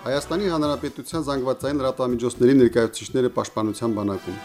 Հայաստանի Հանրապետության զանգվածային լրատվամիջոցների ներկայացուցիչները պաշտպանության բանակում։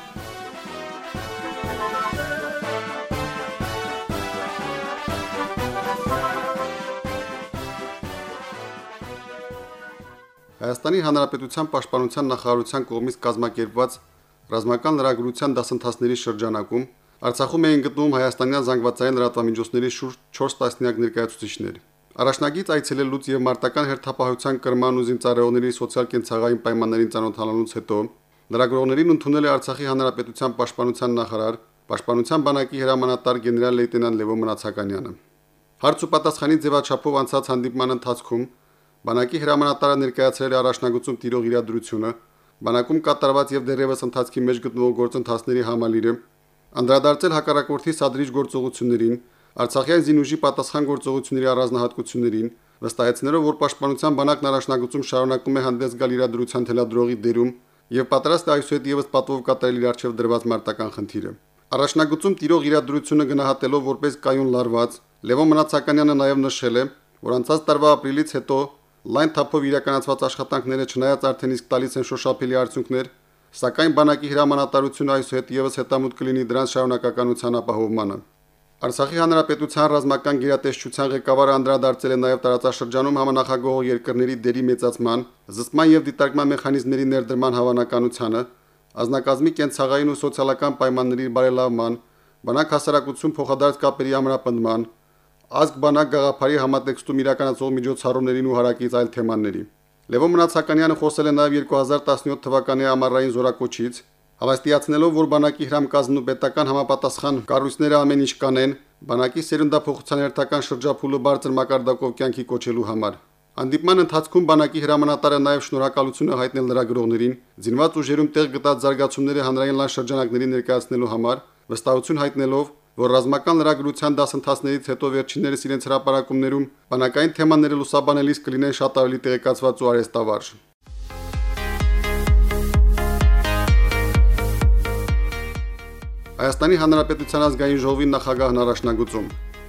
Հայաստանի Հանրապետության պաշտպանության նախարարության կողմից կազմակերպված ռազմական լրագրության դասընթացների շրջանակում Արցախում էին գտնվում հայաստանյան զանգվածային լրատվամիջոցների շուրջ 4 տասնյակ ներկայացուցիչներ։ Առաջնագից այցելելուց եւ մարտական հերթապահության կրման ու զինծառայողների սոցիալ-կենցաղային պայմաններին ծանոթանալուց հետո լրագրողներին ընդունել է Արցախի Հանրապետության պաշտպանության նախարար, պաշտպանության բանակի հրամանատար գեներալ լեյտենանտ Լևոն Մնացականյանը։ Հարց ու պատասխանի ձևաչափով անցած հանդիպման ընթացքում բանակի հրամանատարը ներկայացրել է առաջնագծում տիրող իրադրությունը, բանակում կատարված եւ դեռևս ընթացքի մեջ գտնվող գործընթացների համալիրը, անդրադարձել հակառակորդի սադրիչ գործողություններին, Արցախյան զինուժի պատասխան գործողությունների առանձնահատկություններին, վստահեցնելով, որ պաշտպանության բանակն առաջնագծում շարունակում է հանդես գալ իրադրության թելադրողի դերում եւ պատրաստ է այսուհետ եւս պատվով կատարել իր արժեվ դրված մարտական խնդիրը։ Առաջնագծում տիրող իրադրությունը գնահատելով որպես կայուն լարված, Լևոն Մնացականյանը նաեւ նշել է, որ անցած տարվա ապրիլից հետո լայն թափով իրականացված աշխատանքները չնայած արդեն իսկ տալիս են շոշափելի արդյունքներ, սակայն բանակի հրամանատարությունը այսուհետ եւս հետամուտ կլինի դրանց շարունակականության ապահովմանը։ Արցախի Հանրապետության ռազմական գերատեսչության ղեկավարը անդրադարձել է նաև տարածաշրջանում համանախագահող երկրների դերի մեծացման, զսպման եւ դիտարկման մեխանիզմների ներդրման հավանականությանը, ազնագազմի կենցաղային ու սոցիալական պայմանների բարելավման, բանակ հասարակություն փոխադարձ կապերի ամրապնդման, ազգ-բանակ գաղափարի համատեքստում իրականացող միջոցառումներին ու հարակից այլ թեմաների։ Լևոն Մնացականյանը խոսել է նաև 2017 թվականի ամառային զորակոչից, հավաստիացնելով, որ բանակի հրամկազմն ու պետական համապատասխան կառույցները ամեն ինչ կանեն բանակի սերնդափոխության հերթական շրջափուլը բարձր մակարդակով կյանքի կոչելու համար։ Հանդիպման ընթացքում բանակի հրամանատարը նաև շնորհակալություն է հայտնել լրագրողներին, զինված ուժերում տեղ գտած զարգացումները հանրային լայն շրջանակների ներկայացնելու համար, վստահություն հայտնելով, որ ռազմական լրագրության դասընթացներից հետո վերջիններս իրենց հրապարակումներում բանակային թեմաները լուսաբանելիս կլինեն շատ ավելի տեղեկացված ու արհեստավարժ։ Հայաստանի Հանրապետության ազգային ժողովի նախագահն առաջնագծում։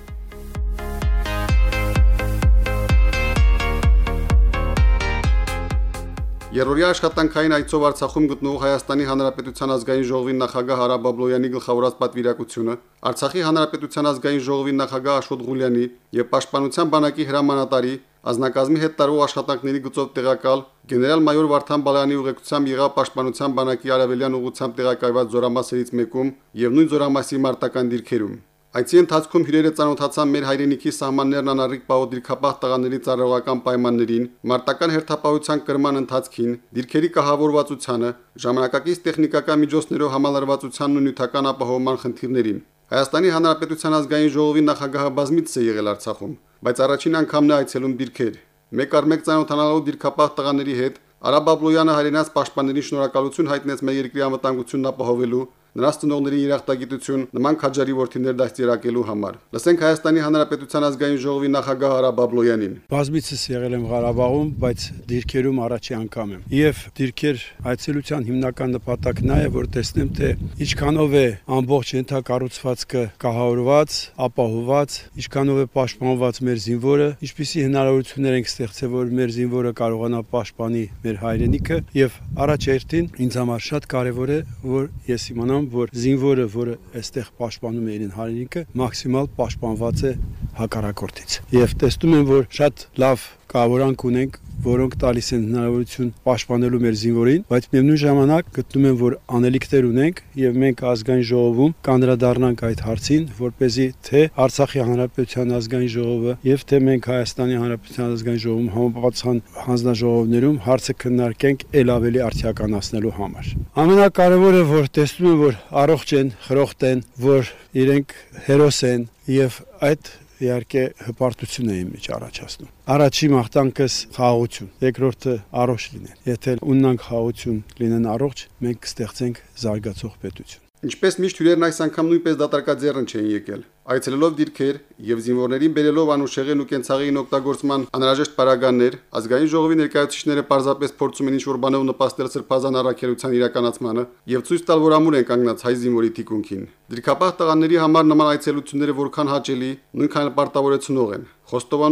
Երրորդյա աշխատանքային այցով Արցախում գտնվող Հայաստանի Հանրապետության ազգային ժողովի նախագահ Արա Բաբլոյանի գլխավորած պատվիրակությունը, Արցախի Հանրապետության ազգային ժողովի նախագահ Աշոտ Ղուլյանի եւ պաշտպանության բանակի հրամանատարի ազնագազմի հետ տարվող աշխատանքների գծով տեղակալ գեներալ-մայոր Վարդան Բալայանի ուղեկցությամբ եղավ պաշտպանության բանակի արևելյան ուղղությամբ տեղակայված զորամասերից մեկում եւ նույն զորամասի մարտական դիրքերում։ Այցի ընթացքում հյուրերը ծանոթացան մեր հայրենիքի սահմաններն անառիկ պահող դիրքապահ տղաների ծառայողական պայմաններին, մարտական հերթապահության կրման ընթացքին, դիրքերի կահավորվածությանը, ժամանակակից տեխնիկական միջոցներով համալրվածությանն ու նյութական ապահովման խնդիրներին։ Հայաստանի Հանրապետության ազգային ժողովի նախագահը բազմիցս է եղել Արցախում, բայց առաջին անգամն է այցելում դիրքեր։ Մեկ առ մեկ ծանոթանալով դիրքապահ տղաների հետ, Արա Բաբլոյանը հայրենաց պաշտպաններին շնորհակալություն հայտնեց մեր երկրի անվտանգությունն ապահովելու, նրանց ծնողների երախտագիտություն նման քաջարի ворթիներ դաստիարակելու համար։ Լսենք Հայաստանի Հանրապետության ազգային ժողովի նախագահ Արա Բաբլոյանին։ Բազմիցս եղել եմ Ղարաբաղում, բայց դիրքերում առաջի անգամ եմ։ Եվ դիրքեր այցելության հիմնական նպատակն է, որ տեսնեմ, թե ինչքանով է ամբողջ ենթակառուցվածքը կահավորված, ապահովված, ինչքանով է պաշտպանված մեր զինվորը, ինչպիսի հնարավորություններ ենք ստեղծել, որ մեր զինվորը կարողանա պաշտպանի մեր հայրենիքը, եւ առաջերտին ինձ համար շատ կարեւոր է, որ ես իմանամ, որ զինվորը, որը այստեղ պաշտպանում է իր հայրենիքը, մաքսիմալ պաշտպանված է հակառակորդից։ Եվ տեսնում եմ, որ շատ լավ կառավարանք ունենք, որոնք տալիս են հնարավորություն պաշտպանելու մեր զինվորին, բայց միևնույն ժամանակ գտնում եմ, որ անելիքներ ունենք եւ մենք ազգային ժողովում կանդրադառնանք այդ հարցին, որպեսզի թե Արցախի Հանրապետության ազգային ժողովը եւ թե մենք Հայաստանի Հանրապետության ազգային ժողովում համապատասխան հանձնաժողովներում հարցը քննարկենք ել ավելի արդիականացնելու համար։ Ամենակարևորը, որ տեսնում եմ, որ առողջ են, խրոխտ են, որ իրենք հերոս են եւ այդ իհարկե հպարտություն է իմ մեջ առաջացնում։ Առաջի մաղթանքս խաղաղություն, երկրորդը առողջ լինեն։ Եթե ունենանք խաղաղություն, լինեն առողջ, մենք կստեղծենք զարգացող պետություն։ Ինչպես միշտ հյուրերն այս անգամ նույնպես դատարկաձեռն չէին եկել։ Այցելելով դիրքեր եւ զինվորներին բերելով անուշեղեն ու կենցաղային օգտագործման անհրաժեշտ պարագաներ, ազգային ժողովի ներկայացուցիչները պարզապես փորձում են ինչ-որ բանով նպաստել սրբազան առաքելության իրականացմանը եւ ցույց տալ, որ ամուր են կանգնած հայ զինվորի թիկունքին։ Դիրքապահ տղաների համար նման այցելությունները որքան հաճելի, նույնքան պարտավորեցնող են, խոստովանում են,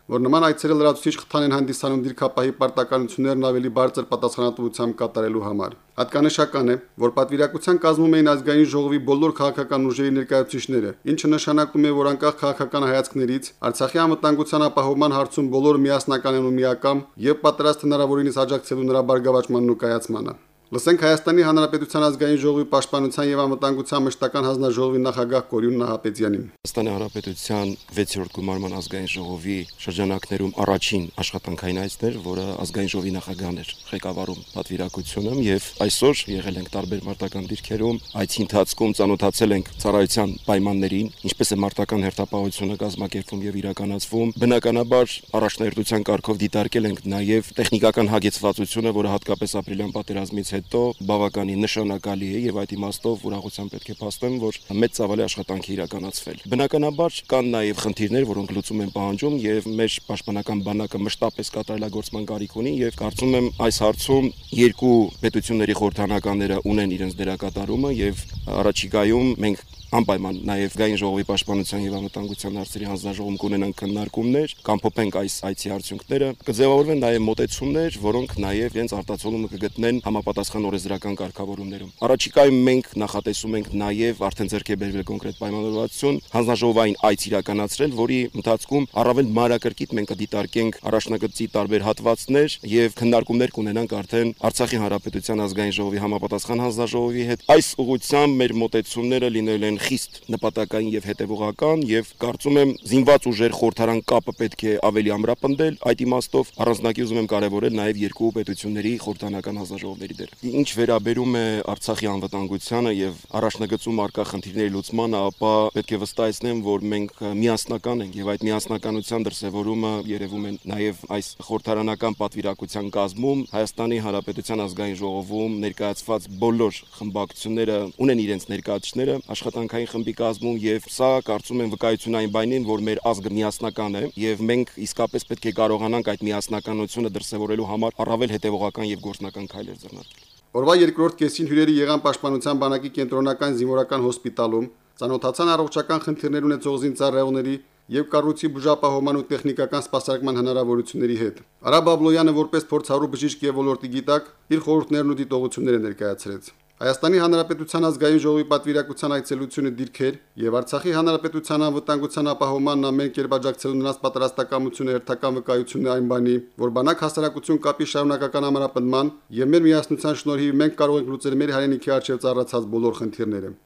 որ նման այցերը լրացուցիչ խթան են հանդիսանում դիրքապահի պարտականություններն ավելի բարձր պատասխանատվությամբ կատարելու համար։ Հատկանշական է, որ պատվիրակության կազմում էին ազգային ժողովի բոլոր քաղաքական ուժերի ներկայացուցիչները, ինչը նշանակում է, որ անկախ քաղաքական հայացքներից Արցախի անվտանգության ապահովման հարցում բոլորը միասնական են ու միակամ եւ պատրաստ հնարավորինս աջակցելու նրա բարգավաճմանն ու կայացմանը։ Լսենք Հայաստանի Հանրապետության ազգային ժողովի պաշտպանության եւ անվտանգության մշտական հանձնաժողովի նախագահ Կորյուն Նահապետյանին։ Հայաստանի Հանրապետության 6-րդ գումարման ազգային ժողովի շրջանակներում առաջին աշխատանքային այցն էր, որը ազգային ժողովի նախագահն էր ղեկավարում պատվիրակությունը եւ այսօր եղել ենք տարբեր մարտական դիրքերում, այցի ընթացքում ծանոթացել ենք ծառայության պայմաններին, ինչպես է մարտական հերթապահությունը կազմակերպվում եւ իրականացվում։ Բնականաբար առաջնահերթության կարգով դիտարկել ենք նաեւ տեխնիկական հագեցվածությունը, որը հատկապես ապրիլյան պատերազմից հետո բավականին նշանակալի է եւ այդ իմաստով ուրախությամբ պետք է փաստեմ, որ մեծ ծավալի աշխատանք է իրականացվել։ Բնականաբար կան նաեւ խնդիրներ, որոնք լուծում են պահանջում եւ մեր պաշտպանական բանակը մշտապես կատարելագործման կարիք ունի եւ կարծում եմ այս հարցում երկու պետությունների խորհրդանականները ունեն իրենց դերակատարումը եւ առաջիկայում մենք անպայման նաև ազգային ժողովի պաշտպանության եւ անվտանգության հարցերի հանձնաժողովում կունենան քննարկումներ, կամփոփենք այս այցի արդյունքները, կձևավորվեն նաև մոտեցումներ, որոնք նաև իրենց արտացոլումը կգտնեն համապատասխան օրենսդրական կարգավորումներում։ Առաջիկայում մենք նախատեսում ենք նաև արդեն ձեռք է բերվել կոնկրետ պայմանավորվածություն հանձնաժողովային այց իրականացրել, որի ընթացքում առավել մանրակրկիտ մենք կդիտարկենք առաջնագծի տարբեր հատվածներ եւ քննարկումներ կունենանք արդեն Արցախի Հանրապետության ազգային ժողովի համապատասխան հանձնաժողովի հետ։ Այս ուղղությամբ մեր մոտեցումները լինել են խիստ նպատակային եւ հետեւողական եւ կարծում եմ զինված ուժեր խորհրդարան կապը պետք է ավելի ամրապնդել, այդ իմաստով առանձնակի ուզում եմ կարևորել նաեւ երկու պետությունների խորհրդանական հանձնաժողովների դերը։ Ինչ վերաբերում է Արցախի անվտանգությանը եւ առաջնագծում արկա խնդիրների լուծմանը, ապա պետք է վստահեցնեմ, որ մենք միասնական ենք եւ այդ միասնականության դրսեւորումը երևում է նաեւ այս խորհրդարանական պատվիրակության կազմում Հայաստանի Հանրապետության ազգային ժողովում ներկայացված բոլոր խմբակցությունները ունեն իրենց ներկայացուցիչները աշխատանքային խմբի կազմում եւ սա կարծում եմ վկայություն այն բանին, որ մեր ազգը միասնական է եւ մենք իսկապես պետք է կարողանանք այդ միասնականությունը դրսեւորելու համար առավել հետեւողական եւ գործնական քայլեր ձեռնարկել։ Օրվա երկրորդ կեսին հյուրերի եղան պաշտպանության բանակի կենտրոնական զինվորական հոսպիտալում, ծանոթացան առողջական խնդիրներ ունեցող զինծառայողների եւ կառույցի բուժապահովման ու տեխնիկական սպասարկման հնարավորությունների հետ։ Արա Բաբլոյանը որպես փորձառու բժիշկ եւ ոլորտի գիտակ իր խորհուրդներն ու դիտողությունները ներկայացրեց։ Հայաստանի Հանրապետության ազգային ժողովի պատվիրակության այցելությունը դիրքեր եւ Արցախի Հանրապետության անվտանգության ապահովմանն ամեն կերպ աջակցելու նրանց պատրաստակամությունը հերթական վկայությունն է այն բանի, որ բանակ հասարակություն կապի շարունակական ամրապնդման եւ մեր միասնության շնորհիվ մենք կարող ենք լուծել մեր հայրենիքի առջեւ ծառացած բոլոր խնդիրները։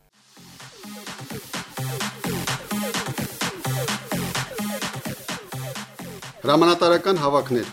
Հրամանատարական հավաքներ։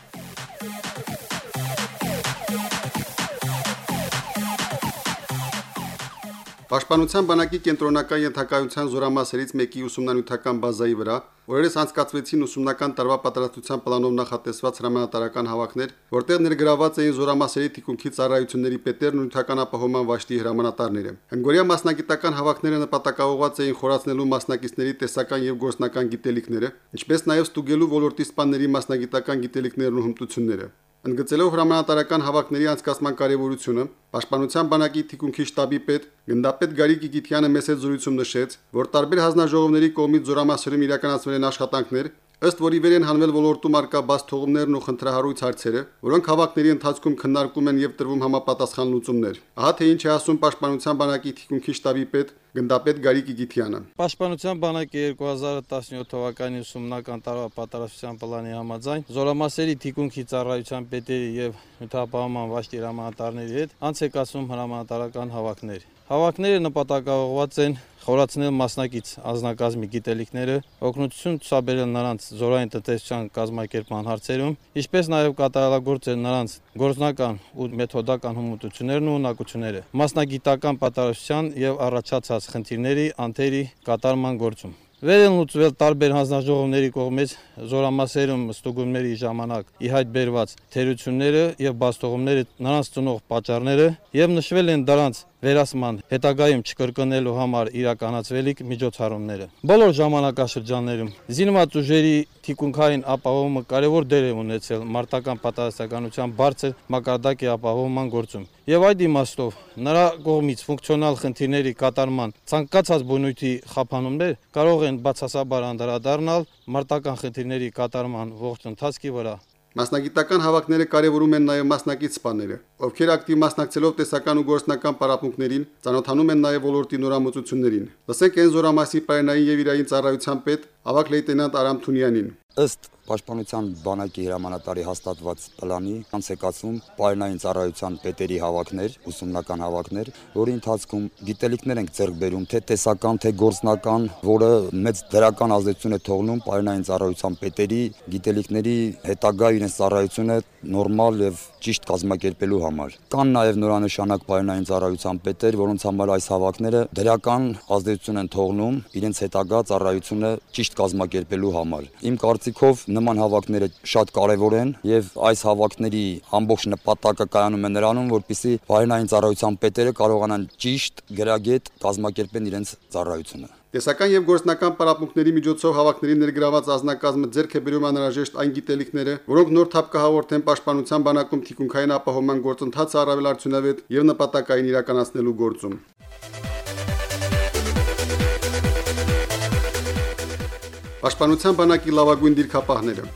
Պաշտպանության բանակի կենտրոնական ենթակայության զորամասերից մեկի ուսումնանյութական բազայի վրա օրերս անցկացվեցին ուսումնական տարվա պատրաստության պլանով նախատեսված հրամանատարական հավաքներ, որտեղ ներգրաված էին զորամասերի թիկունքի ծառայությունների պետերն ու նյութական ապահովման վաշտի հրամանատարները։ Հնգորյա մասնագիտական հավաքները նպատակաուղղված էին խորացնելու մասնակիցների տեսական եւ գործնական գիտելիքները, ինչպես նաեւ ստուգելու ոլորտի սպաների մասնագիտական գիտելիքներն ու հմտությունները։ Ընդգծելով հրամանատարական հավաքների անցկացման կարևորությունը, Պաշտպանության բանակի թիկունքի շտաբի պետ գնդապետ Գարիկ Իգիթյանը մեծ զրույցում նշեց, որ տարբեր հանձնաժողովների կողմից զորամասերում իրականացվել են աշխատանքներ, ըստ որի վեր են հանվել ոլորտում արկա բաց թողումներն ու խնդրահարույց հարցերը, որոնք հավաքների ընթացքում քննարկում են եւ տրվում համապատասխան լուծումներ։ Ահա թե ինչ է ասում Պաշտպանության բանակի թիկունքի շտաբի պետ գնդապետ Գարիկ Իգիթյանը։ Պաշտպանության բանակի 2017 թվականի ուսումնական տարվա պատրաստության պլանի համաձայն զորամասերի թիկունքի ծառայության պետերի եւ նյութապահովման վաշտի հրամանատարների հետ անց է կացվում հրամանատարական հավաքներ։ Հավաքները նպատակաուղղված են խորացնել մասնակից անձնակազմի գիտելիքները, օգնություն ցուցաբերել նրանց զորային տնտեսության կազմակերպման հարցերում, ինչպես նաև կատարելագործել նրանց գործնական ու մեթոդական հմտություններն ու ունակությունները, մասնագիտական պատասխանատվության եւ առաջացած խնդիրների անթերի կատարման գործում։ Վեր են լուծվել տարբեր հանձնաժողովների կողմից զորամասերում ստուգումների ժամանակ ի հայտ բերված թերությունները եւ բացթողումների նրանց ծնող պատճառները եւ նշվել են դրանց վերահսկման հետագայում չկրկնելու համար իրականացվելիք միջոցառումները։ Բոլոր ժամանակաշրջաններում զինված ուժերի թիկունքային ապահովումը կարևոր դեր է ունեցել մարտական պատասխանատվության բարձր մակարդակի ապահովման գործում։ Եվ այդ իմաստով նրա կողմից ֆունկցիոնալ խնդիրների կատարման ցանկացած բնույթի խափանումներ կարող են բացասաբար անդրադառնալ մարտական խնդիրների կատարման ողջ ընթացքի վրա։ Մասնագիտական հավաքները կարևորում են նաև մասնակից սպաները, ովքեր ակտիվ մասնակցելով տեսական ու գործնական պարապմունքներին ծանոթանում են նաև ոլորտի նորամուծություններին։ Լսենք այն զորամասի պայմանային եւ իրային ծառայության պետ ավագ լեյտենանտ Արամ Թունյանին։ Ըստ Պաշտպանության բանակի հրամանատարի հաստատված պլանի անցեկացում պայմանային ծառայության պետերի հավաքներ, ուսումնական հավաքներ, որի ընթացքում գիտելիքներ ենք ձեռք բերում, թե տեսական, թե գործնական, որը մեծ դրական ազդեցություն է թողնում պայմանային ծառայության պետերի գիտելիքների հետագա իրենց ծառայությունը նորմալ եւ ճիշտ կազմակերպելու համար։ Կան նաեւ նորանշանակ պայմանային ծառայության պետեր, որոնց համար այս հավաքները դրական ազդեցություն են թողնում իրենց հետագա ծառայությունը ճիշտ կազմակերպելու համար։ Իմ կարծիքով նման հավաքները շատ կարևոր են եւ այս հավաքների ամբողջ նպատակը կայանում է նրանում, որպեսզի պայմանային ծառայության պետերը կարողանան ճիշտ գրագետ կազմակերպեն իրենց ծառայությունը։ Տեսական եւ գործնական պարապմունքների միջոցով հավաքների ներգրաված ազնագազմը ձեռք է բերում անհրաժեշտ այն գիտելիքները, որոնք նոր թափ կհաղորդեն պաշտպանության բանակում թիկունքային ապահովման գործընթացը առավել արդյունավետ եւ նպատակային իրականացնելու գործում։ Պաշտպանության բանակի լավագույն դիրքապահները։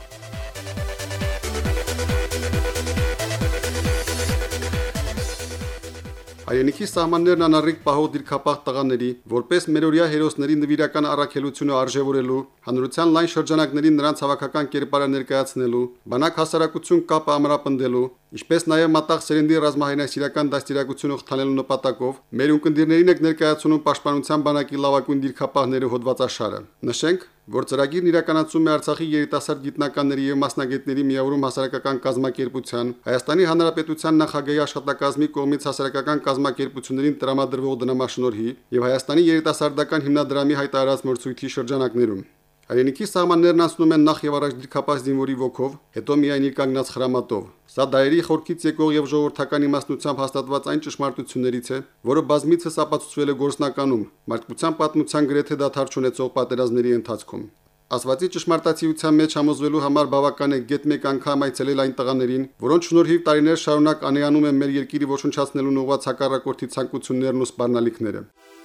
Հայրենիքի սահմաններն անառիկ պահող դիրքապահ տղաների, որպես մերօրյա հերոսների նվիրական առաքելությունը արժևորելու, հանրության լայն շրջանակներին նրանց հավաքական կերպարը ներկայացնելու, բանակ հասարակություն կապը ամրապնդելու, ինչպես նաև մատաղ սերնդի ռազմահայնասիրական դաստիարակությունը խթանելու նպատակով մեր ունկնդիրներին եք ներկայացնում պաշտպանության բանակի լավագույն դիրքապահները հոդվածաշարը։ Նշենք, որ ծրագիրն իրականացում է Արցախի երիտասարդ գիտնականների եւ մասնագետների միավորում հասարակական կազմակերպության, Հայաստանի Հանրապետության նախագահի աշխատակազմի կողմից հասարակական կազմակերպություններին տրամադրվող դրամաշնորհի եւ Հայաստանի երիտասարդական հիմնադրամի հայտարարած մրցույթի շրջանակներում։ Հայրենիքի սահմաններն անցնում են նախ եւ առաջ դիրքապահ զինվորի ոգով, հետո միայն իր կանգնած խրամատով։ Սա դայերի խորքից եկող եւ ժողովրդական իմաստնությամբ հաստատված այն ճշմարտություններից է, որը բազմիցս ապացուցվել է գործնականում, մարդկության պատմության գրեթե դադար չունեցող պատերազմների ընթացքում։ Ասվածի ճշմարտացիության մեջ համոզվելու համար բավական է գետ մեկ անգամ այցելել այն տղաներին, որոնց շնորհիվ տարիներ շարունակ անեանում են մեր երկիրի ոչնչացնելուն ուղղված հակառակորդի ցանկություններն ու սպառնալիքները։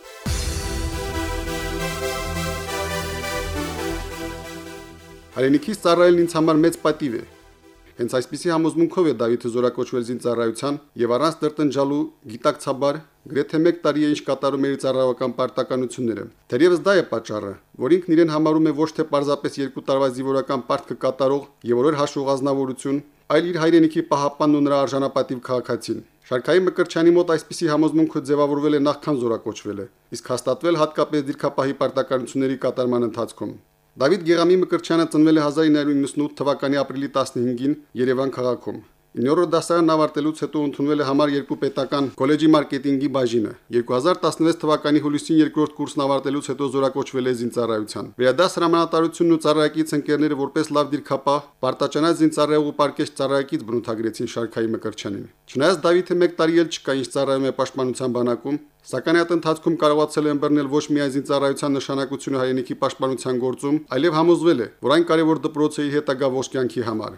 Հայրենիքից ծառայելն ինձ համար մեծ պատիվ է։ Հենց այսպիսի համոզմունքով է Դավիթը զորակոչվել զինծառայության եւ առանց տրտնջալու գիտակցաբար գրեթե 1 տարի է ինչ կատարում է իր ծառայական պարտականությունները։ Թերևս դա է պատճառը, որ ինքն իրեն համարում է ոչ թե պարզապես 2 տարվա զինվորական պարտքը կատարող եւ օրեր հաշվող ազնվորություն, այլ իր հայրենիքի պահապանն ու նրա արժանապատիվ քաղաքացին։ Շարքային Մկրտչյանի մոտ այսպիսի համոզմունքը ձևավորվել է նախքան զորակոչվել է, իսկ հաստատվել հատկապես դիրքապահի պարտականությունների կատարման ընթացքում։ Դավիթ Գեղամի Մկրտչյանը ծնվել է 1998 թվականի ապրիլի 15-ին Երևան քաղաքում։ 9-րդ դասարանն ավարտելուց հետո ընդունվել է համար 2 պետական կոլեջի մարքեթինգի բաժինը։ 2016 թվականի հուլիսին 2-րդ կուրսն ավարտելուց հետո զորակոչվել է զինծառայության։ Վերադաս հրամանատարությունն ու ծառայակից ընկերները որպես լավ դիրքապահ, պարտաճանած զինծառայող ու պարկեշտ ծառայակից բնութագրեցին Շարքայի Մկրտչյանին։ Չնայած Դավիթը 1 տարի էլ չկա ինչ ծառայում է պաշտպանության բանակում, սակայն այդ ընթացքում կարողացել է ըմբռնել ոչ միայն զինծառայության նշանակությունը հայրենիքի պաշտպանության գործում, այլև համոզվել է, որ այն կարևոր դպրոց է իր հետագա ողջ կյանքի համար։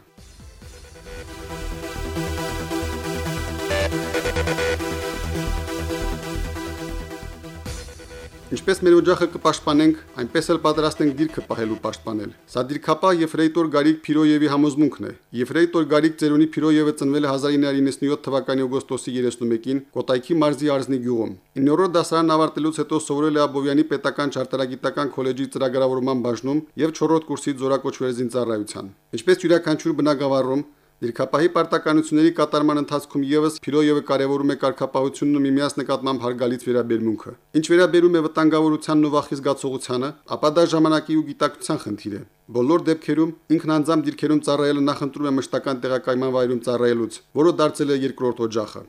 Ինչպես մեր օջախը կպաշտպանենք, այնպես էլ պատրաստ ենք դիրքը պահելու պաշտպանել։ Սա դիրքապահ Եֆրեյտոր Գարիկ Փիրոյևի համոզմունքն է։ Եֆրեյտոր Գարիկ Ծերունի Փիրոյևը ծնվել է 1997 թվականի օգոստոսի 31-ին Կոտայքի մարզի Արզնի գյուղում։ 9-րդ դասարանն ավարտելուց հետո սովորել է Աբովյանի պետական ճարտարագիտական քոլեջի ծրագրավորման բաժնում եւ 4-րդ կուրսից զորակոչվել զինծառայության։ Ինչպես յուրաքանչյուր բնակավարում, դիրքապահի պարտականությունների կատարման ընթացքում եւս Փիրոյևը կարևորում է կարգապահությունն ու միմյանց նկատմամբ հարգալից վերաբերմունքը։ Ինչ վերաբերում է վտանգավորությանն ու վախի զգացողությանը, ապա դա ժամանակի ու գիտակցության խնդիր է։ Բոլոր դեպքերում ինքն անձամբ դիրքերում ծառայելը նախընտրում է մշտական տեղակայման վայրում ծառայելուց, որը դարձել է երկրորդ օջախը։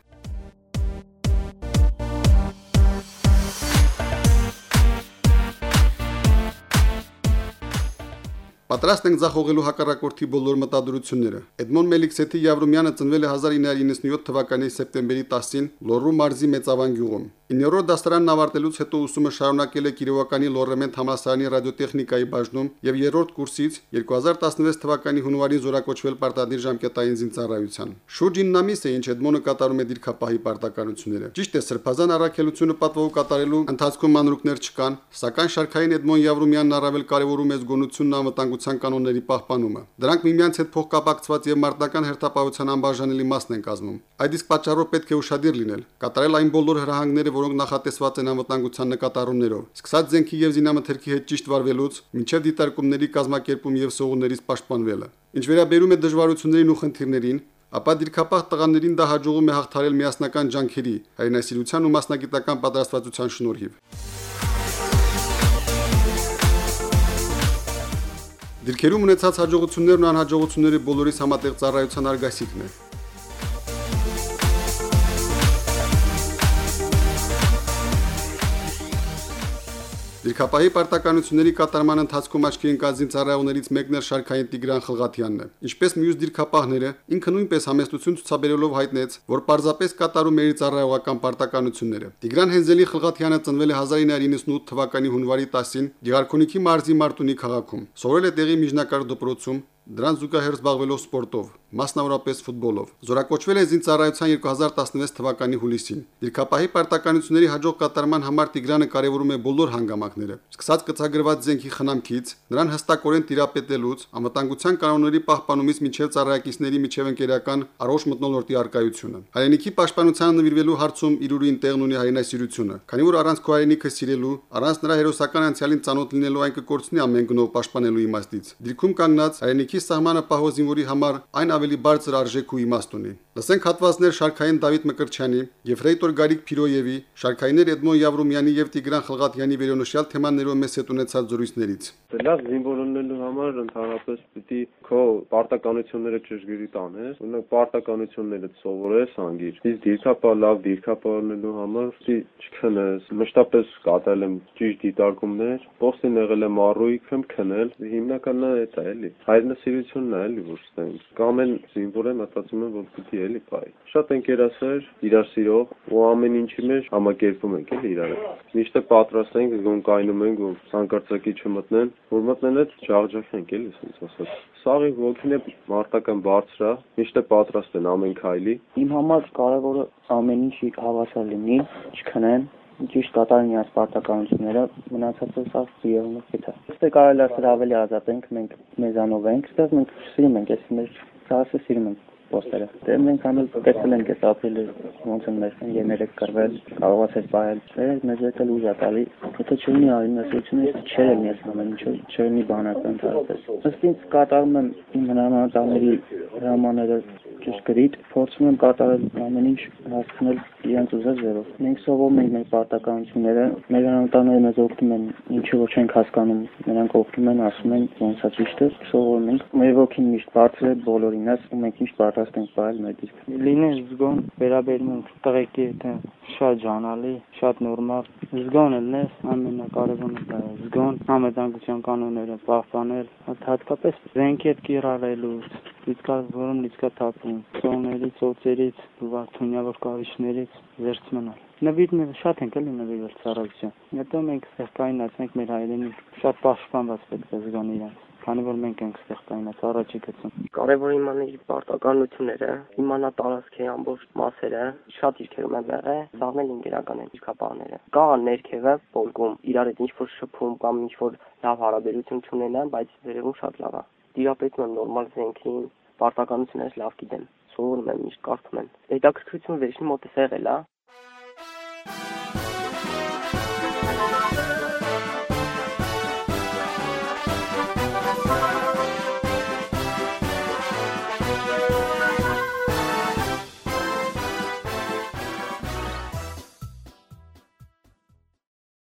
Պատրաստ ենք ձախողելու հակառակորդի բոլոր մտադրությունները։ Էդմոն Մելիքսեթի Յավրումյանը ծնվել է 1997 թվականի սեպտեմբերի 10-ին Լոռու մարզի Մեծավան գյուղում։ 9-րդ դասարանն ավարտելուց հետո ուսումը շարունակել է Կիրովականի Լոռեմենտ համալսարանի ռադիոտեխնիկայի բաժնում եւ երրորդ կուրսից 2016 թվականի հունվարին զորակոչվել պարտադիր ժամկետային զինծառայության։ Շուրջ 9 ամիս է ինչ Էդմոնը կատարում է դիրքապահի պարտականությունները։ Ճիշտ է, սրբազան առաքելությունը պատվով կատարելու ընթացքում մանրուքներ չկան, սակայն շարքային Էդմոն Յավրումյանն առավել կարևորում է զգոնությունն անվտանգության կանոնների պահպանումը։ Դրանք միմյանց հետ փոխկապակցված եւ մարտական հերթապահության անբաժանելի մասն են կազմում։ Այդ իսկ պատճառով պետք է ուշադիր լինել, կատարել այն բոլոր հրահանգները, որոնք նախատեսված են անվտանգության նկատառումներով, սկսած զենքի եւ զինամթերքի հետ ճիշտ վարվելուց, մինչեւ դիտարկումների կազմակերպում եւ սողուններից պաշտպանվելը։ Ինչ վերաբերում է դժվարություններին ու խնդիրներին, ապա դիրքապահ տղաներին դա հաջողում է հաղթարել միասնական ջանքերի, հայրենասիրության ու մասնագիտական պատրաստվածության շնորհիվ։ Դիրքերում ունեցած հաջողություններն ու անհաջողությունները բոլորիս համատեղ ծառայության արգասիքն է։ Դիրքապահի պարտականությունների կատարման ընթացքում աչքի ընկած զինծառայողներից մեկն էր շարքային Տիգրան Խլղաթյանն է։ Ինչպես մյուս դիրքապահները, ինքը նույնպես համեստություն ցուցաբերելով հայտնեց, որ պարզապես կատարում է իր ծառայողական պարտականությունները։ Տիգրան Հենզելի Խլղաթյանը ծնվել է 1998 թվականի հունվարի 10-ին Գեղարքունիքի մարզի Մարտունի քաղաքում։ Սովորել է տեղի միջնակարգ դպրոցում, դրան զուգահեռ զբաղվելով սպորտով, մասնավորապես ֆուտբոլով։ Զորակոչվել է զինծառայության 2016 թվականի հուլիսին։ Դիրքապահի պարտականությունների հաջող կատարման համար Տիգրանը կարևորում է բոլոր հանգամանքները, սկսած կցագրված զենքի խնամքից, նրան հստակորեն տիրապետելուց, անվտանգության կանոնների պահպանումից մինչև ծառայակիցների միջև ընկերական առողջ մթնոլորտի արկայությունը։ Հայրենիքի պաշտպանությանը նվիրվելու հարցում իր ուրույն տեղն ունի հայրենասիրությունը, քանի որ առանց քո հայրենիքը սիրելու, առանց նրա հերոսական անցյալին ծանոթ լինելու այն կկորցնի ամեն գնով պաշտպանելու իմաստից։ Դիրքում կանգնած հայրենիքի սահմանը պահող զինվորի համար այն ավելի բարձր արժեք ու իմաստ ունի։ Լսենք հատվածներ շարքային Դավիթ Մկրտչյանի, Եֆրեյտոր Գարիկ Փիրոյևի, շարքայիններ Էդմոն Յավրումյանի եւ Տիգրան Խլղաթյանի վերոնշյալ թեմաներով մեզ հետ ունեցած զրույցներից։ Լավ զինվոր ունենալու համար ընդհանրապես պիտի քո պարտականությունները ճշգրիտ անես, ունենալ պարտականությունները սովորես անգիր։ Իսկ դիրքապահ լավ դիրքապահ ունենալու համար պիտի չքնես, մշտապես կատարել եմ ճիշտ դիտարկումներ, փոստին եղել եմ առույգ, եմ քնել, հիմնականն է դա էլի։ Հայրենասիրությունն է էլի որ ստեն։ Կամ են զինվորը մտածում են որ պիտի էլի բայ։ Շատ ընկերասեր, իրար սիրող ու ամեն ինչի մեջ համակերպում ենք էլի իրար։ Միշտ է պատրաստ ենք, գոն կայնում ենք ու ցանկարծակի չմտնեն, որ մտնեն այդ ջախջախենք էլի ասենց ասած։ Սաղի ոգին է մարտական բարձր է, միշտ է պատրաստ են ամեն քայլի։ Իմ համար կարևորը ամեն ինչի հավասար լինի, չքնեն, ճիշտ կատարեն իրենց պարտականությունները, մնացածը սա եղունը պետք է։ Այստեղ կարելի է սրա ավելի ազատ ենք, մենք մեզանով ենք, այստեղ մենք սիրում ենք, ես մեր սարսը սիրում ենք պոստերը։ Դե մենք ամեն տեսել ենք այս ապրիլը ոնց են մեր երներեք կրվել, կարողացել պահել։ Մեզ էլ ուժ է տալի։ Եթե չլինի արինասիրությունը, չէր լինի այս ամեն ինչը, չէր լինի բանական տարածես։ Ըստ ինձ կատարում եմ իմ հնարավորությունների հրամանները ճշգրիտ, փորձում եմ կատարել ամեն ինչ հասցնել իրենց ուզած ձևով։ Մենք սովորում ենք մեր պարտականությունները, մեր հնարավորությունները մեզ օգնում են, ինչը ոչ ենք հասկանում, նրանք օգնում են, ասում են ոնց է ճիշտը, սովորում ենք։ Մեր ոգին միշտ բարձր է բոլորինս, ու մենք միշտ պատրաստ ենք պահել մեր դիրքը։ Լինեն զգոն վերաբերում ենք տղեկի հետ շատ ջանալի, շատ նորմալ։ Զգոն էլ ես ամենակարևորն է զգոն համեձայնության կանոնները պահպանել, հատկապես զենքի հետ կիրառելուց, որում լիցքա թափում, սողներից, օծերից, վարդունյավոր կարիճներից զերծ մնալ։ Նվիրներ շատ ենք էլի նվիրվել ծառայության։ Հետո մենք ստեղ կայնացնենք մեր հայրենի շատ պաշտպանված պետք է զգան իրենց։ Քանի որ մենք ենք ստեղ կայնած առաջի գծում։ Կարևոր իմանալ իր պարտականությունները, իմանալ տարածքի ամբողջ մասերը, շատ դիրքերում եմ եղել, զբաղվել ինգերական են դիրքապահները։ Կա ներքևը բոլկում, իրար հետ ինչ-որ շփում կամ ինչ-որ լավ հարաբերություն չունենան, բայց վերևում շատ լավ է։ Դիրապետում եմ նորմալ զենքին, պարտականություններս լավ գիտեմ, սովորում եմ, միշտ կարդում եմ։ Հետաքրքրություն վերջին մոտս եղել է։